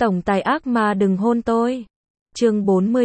Tổng tài ác ma đừng hôn tôi. Chương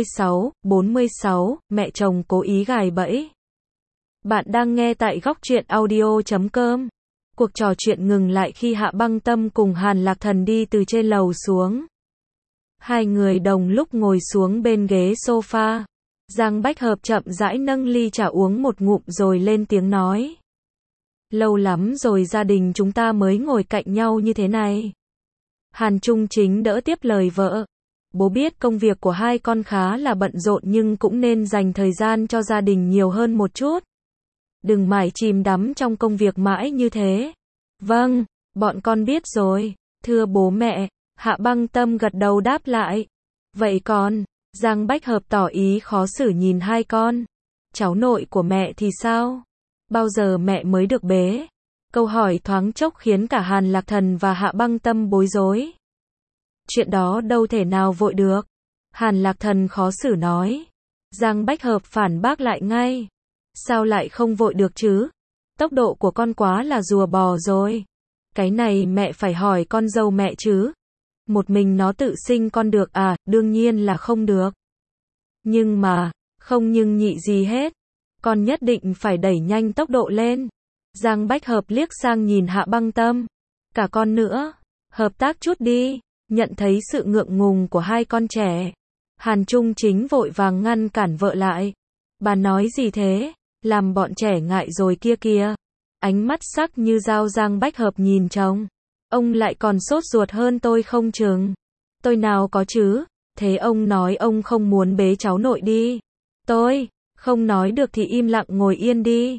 46, mẹ chồng cố ý gài bẫy. Bạn đang nghe tại góc truyện audio.com. Cuộc trò chuyện ngừng lại khi Hạ Băng Tâm cùng Hàn Lạc Thần đi từ trên lầu xuống. Hai người đồng lúc ngồi xuống bên ghế sofa. Giang Bách Hợp chậm rãi nâng ly trà uống một ngụm rồi lên tiếng nói. Lâu lắm rồi gia đình chúng ta mới ngồi cạnh nhau như thế này. Hàn Trung Chính đỡ tiếp lời vợ. Bố biết công việc của hai con khá là bận rộn nhưng cũng nên dành thời gian cho gia đình nhiều hơn một chút. Đừng mải chìm đắm trong công việc mãi như thế. Vâng, bọn con biết rồi, thưa bố mẹ. Hạ Băng Tâm gật đầu đáp lại. Vậy con, Giang Bách Hợp tỏ ý khó xử nhìn hai con. Cháu nội của mẹ thì sao? Bao giờ mẹ mới được bế? Câu hỏi thoáng chốc khiến cả Hàn Lạc Thần và Hạ Băng Tâm bối rối. Chuyện đó đâu thể nào vội được. Hàn Lạc Thần khó xử nói. Giang Bách Hợp phản bác lại ngay. Sao lại không vội được chứ? Tốc độ của con quá là rùa bò rồi. Cái này mẹ phải hỏi con dâu mẹ chứ. Một mình nó tự sinh con được à? Đương nhiên là không được. Nhưng mà, không nhưng nhị gì hết. Con nhất định phải đẩy nhanh tốc độ lên. Giang Bách Hợp liếc sang nhìn Hạ Băng Tâm. Cả con nữa. Hợp tác chút đi. Nhận thấy sự ngượng ngùng của hai con trẻ. Hàn Trung Chính vội vàng ngăn cản vợ lại. Bà nói gì thế? Làm bọn trẻ ngại rồi kia kìa. Ánh mắt sắc như dao Giang Bách Hợp nhìn chồng. Ông lại còn sốt ruột hơn tôi không chừng. Tôi nào có chứ. Thế ông nói ông không muốn bế cháu nội đi. Tôi không nói được thì im lặng ngồi yên đi.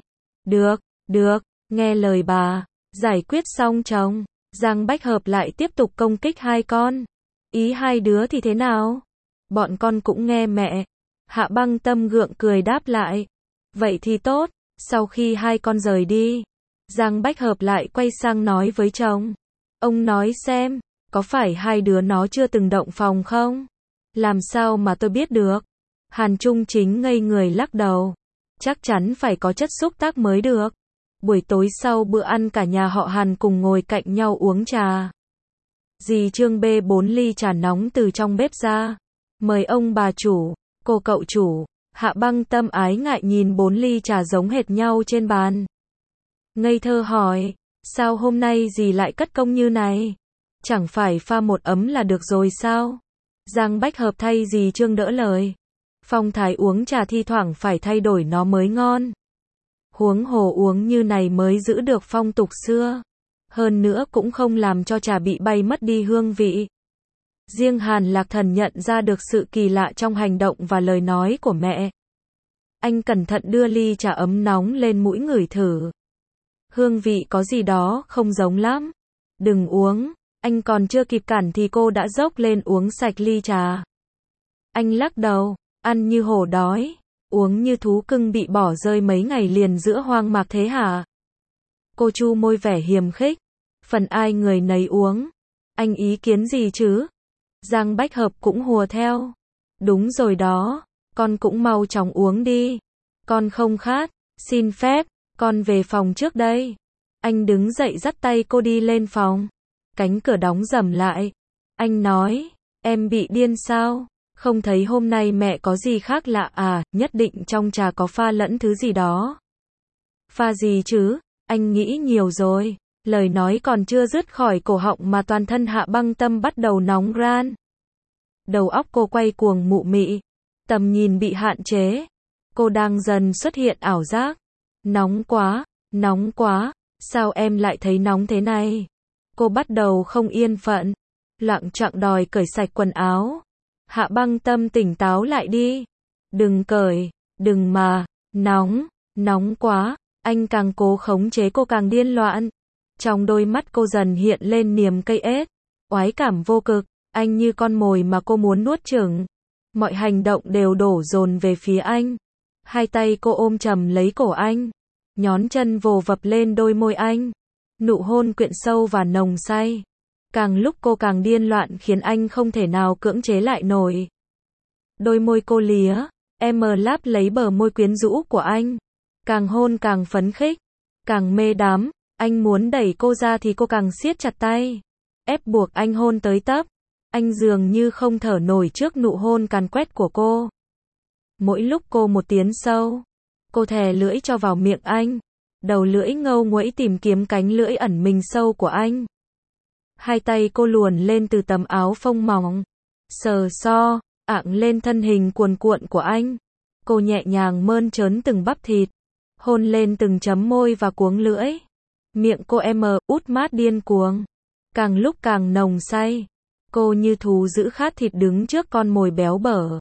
Được, nghe lời bà. Giải quyết xong chồng. Giang Bách Hợp lại tiếp tục công kích hai con. Ý hai đứa thì thế nào? Bọn con cũng nghe mẹ. Hạ Băng Tâm gượng cười đáp lại. Vậy thì tốt. Sau khi hai con rời đi, Giang Bách Hợp lại quay sang nói với chồng. Ông nói xem, có phải hai đứa nó chưa từng động phòng không? Làm sao mà tôi biết được? Hàn Trung Chính ngây người lắc đầu. Chắc chắn phải có chất xúc tác mới được. Buổi tối sau bữa ăn cả nhà họ Hàn cùng ngồi cạnh nhau uống trà. Dì Trương bê 4 ly trà nóng từ trong bếp ra. Mời ông bà chủ, cô cậu chủ. Hạ Băng Tâm ái ngại nhìn 4 ly trà giống hệt nhau trên bàn. Ngây thơ hỏi, sao hôm nay dì lại cất công như này? Chẳng phải pha một ấm là được rồi sao? Giang Bách Hợp thay dì Trương đỡ lời. Phong thái uống trà thi thoảng phải thay đổi nó mới ngon. Huống hồ uống như này mới giữ được phong tục xưa. Hơn nữa cũng không làm cho trà bị bay mất đi hương vị. Riêng Hàn Lạc Thần nhận ra được sự kỳ lạ trong hành động và lời nói của mẹ. Anh cẩn thận đưa ly trà ấm nóng lên mũi ngửi thử. Hương vị có gì đó không giống lắm. Đừng uống. Anh còn chưa kịp cản thì cô đã dốc lên uống sạch ly trà. Anh lắc đầu. Ăn như hổ đói. Uống như thú cưng bị bỏ rơi mấy ngày liền giữa hoang mạc thế hả? Cô chu môi vẻ hiềm khích. Phần ai người nấy uống. Anh ý kiến gì chứ? Giang Bách Hợp cũng hùa theo. Đúng rồi đó. Con cũng mau chóng uống đi. Con không khát. Xin phép. Con về phòng trước đây. Anh đứng dậy dắt tay cô đi lên phòng. Cánh cửa đóng rầm lại. Anh nói. Em bị điên sao? Không thấy hôm nay mẹ có gì khác lạ à? Nhất định trong trà có pha lẫn thứ gì đó. Pha gì chứ? Anh nghĩ nhiều rồi. Lời nói còn chưa dứt khỏi cổ họng mà toàn thân Hạ Băng Tâm bắt đầu nóng ran. Đầu óc cô quay cuồng mụ mị. Tầm nhìn bị hạn chế. Cô đang dần xuất hiện ảo giác. Nóng quá, sao em lại thấy nóng thế này? Cô bắt đầu không yên phận. Loạng choạng đòi cởi sạch quần áo. Hạ Băng Tâm tỉnh táo lại đi. Đừng cởi, đừng mà, nóng quá. Anh càng cố khống chế cô càng điên loạn. Trong đôi mắt cô dần hiện lên niềm cây ết. Oái cảm vô cực. Anh như con mồi mà cô muốn nuốt chửng. Mọi hành động đều đổ dồn về phía anh. Hai tay cô ôm chầm lấy cổ anh. Nhón chân vồ vập lên đôi môi anh. Nụ hôn quyện sâu và nồng say. Càng lúc cô càng điên loạn khiến anh không thể nào cưỡng chế lại nổi. Đôi môi cô lía, em láp lấy bờ môi quyến rũ của anh. Càng hôn càng phấn khích, càng mê đắm. Anh muốn đẩy cô ra thì cô càng siết chặt tay. Ép buộc anh hôn tới tấp. Anh dường như không thở nổi trước nụ hôn càn quét của cô. Mỗi lúc cô một tiến sâu, cô thè lưỡi cho vào miệng anh. Đầu lưỡi ngâu nguẫy tìm kiếm cánh lưỡi ẩn mình sâu của anh. Hai tay cô luồn lên từ tấm áo phông mỏng, sờ so, ạng lên thân hình cuồn cuộn của anh. Cô nhẹ nhàng mơn trớn từng bắp thịt, hôn lên từng chấm môi và cuống lưỡi. Miệng cô út mát điên cuồng, càng lúc càng nồng say. Cô như thú dữ khát thịt đứng trước con mồi béo bở.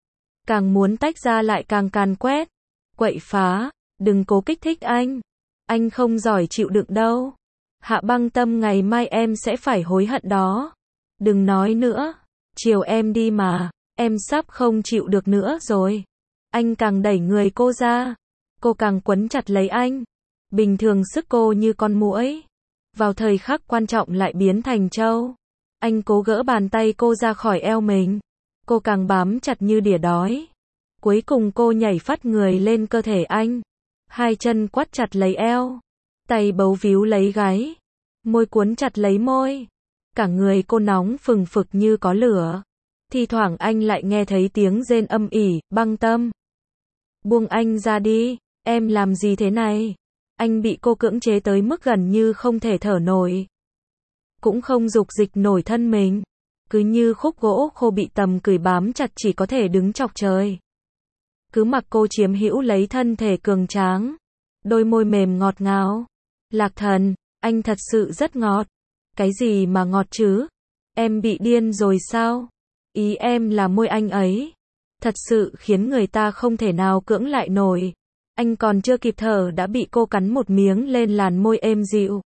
Càng muốn tách ra lại càng càn quét, quậy phá. Đừng cố kích thích anh không giỏi chịu đựng đâu. Hạ Băng Tâm, ngày mai em sẽ phải hối hận đó. Đừng nói nữa, chiều em đi mà, em sắp không chịu được nữa rồi. Anh càng đẩy người cô ra, cô càng quấn chặt lấy anh. Bình thường sức cô như con muỗi, vào thời khắc quan trọng lại biến thành trâu. Anh cố gỡ bàn tay cô ra khỏi eo mình, cô càng bám chặt như đỉa đói. Cuối cùng cô nhảy phắt người lên cơ thể anh, hai chân quắt chặt lấy eo, tay bấu víu lấy gáy, môi cuốn chặt lấy môi. Cả người cô nóng phừng phực như có lửa. Thi thoảng anh lại nghe thấy tiếng rên âm ỉ. Băng Tâm, buông anh ra đi, em làm gì thế này? Anh bị cô cưỡng chế tới mức gần như không thể thở nổi, cũng không dục dịch nổi thân mình, cứ như khúc gỗ khô bị tầm củi bám chặt, chỉ có thể đứng chọc trời. Cứ mặc cô chiếm hữu lấy thân thể cường tráng, đôi môi mềm ngọt ngào. Lạc Thần, anh thật sự rất ngọt. Cái gì mà ngọt chứ? Em bị điên rồi sao? Ý em là môi anh ấy thật sự khiến người ta không thể nào cưỡng lại nổi. Anh còn chưa kịp thở đã bị cô cắn một miếng lên làn môi êm dịu.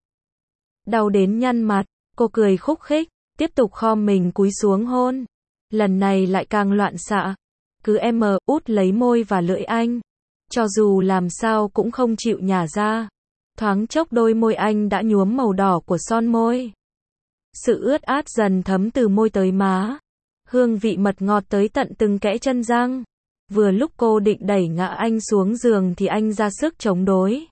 Đau đến nhăn mặt, cô cười khúc khích, tiếp tục khom mình cúi xuống hôn. Lần này lại càng loạn xạ. Cứ út lấy môi và lưỡi anh, cho dù làm sao cũng không chịu nhả ra. Thoáng chốc đôi môi anh đã nhuốm màu đỏ của son môi. Sự ướt át dần thấm từ môi tới má. Hương vị mật ngọt tới tận từng kẽ chân răng. Vừa lúc cô định đẩy ngã anh xuống giường thì anh ra sức chống đối.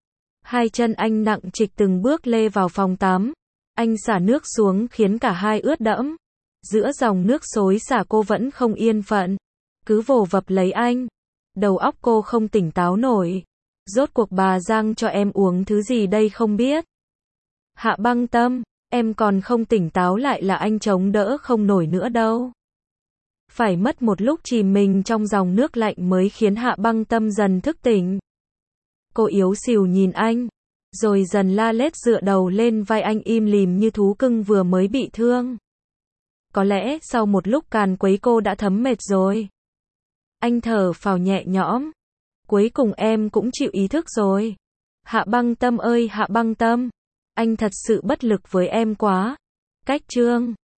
Hai chân anh nặng trịch từng bước lê vào phòng tắm. Anh xả nước xuống khiến cả hai ướt đẫm. Giữa dòng nước xối xả cô vẫn không yên phận, cứ vồ vập lấy anh. Đầu óc cô không tỉnh táo nổi. Rốt cuộc bà Giang cho em uống thứ gì đây không biết. Hạ Băng Tâm, em còn không tỉnh táo lại là anh chống đỡ không nổi nữa đâu. Phải mất một lúc chìm mình trong dòng nước lạnh mới khiến Hạ Băng Tâm dần thức tỉnh. Cô yếu xìu nhìn anh, rồi dần la lết dựa đầu lên vai anh, im lìm như thú cưng vừa mới bị thương. Có lẽ sau một lúc càn quấy cô đã thấm mệt rồi. Anh thở phào nhẹ nhõm. Cuối cùng em cũng chịu ý thức rồi. Hạ Băng Tâm ơi Hạ Băng Tâm, anh thật sự bất lực với em quá. Cách chương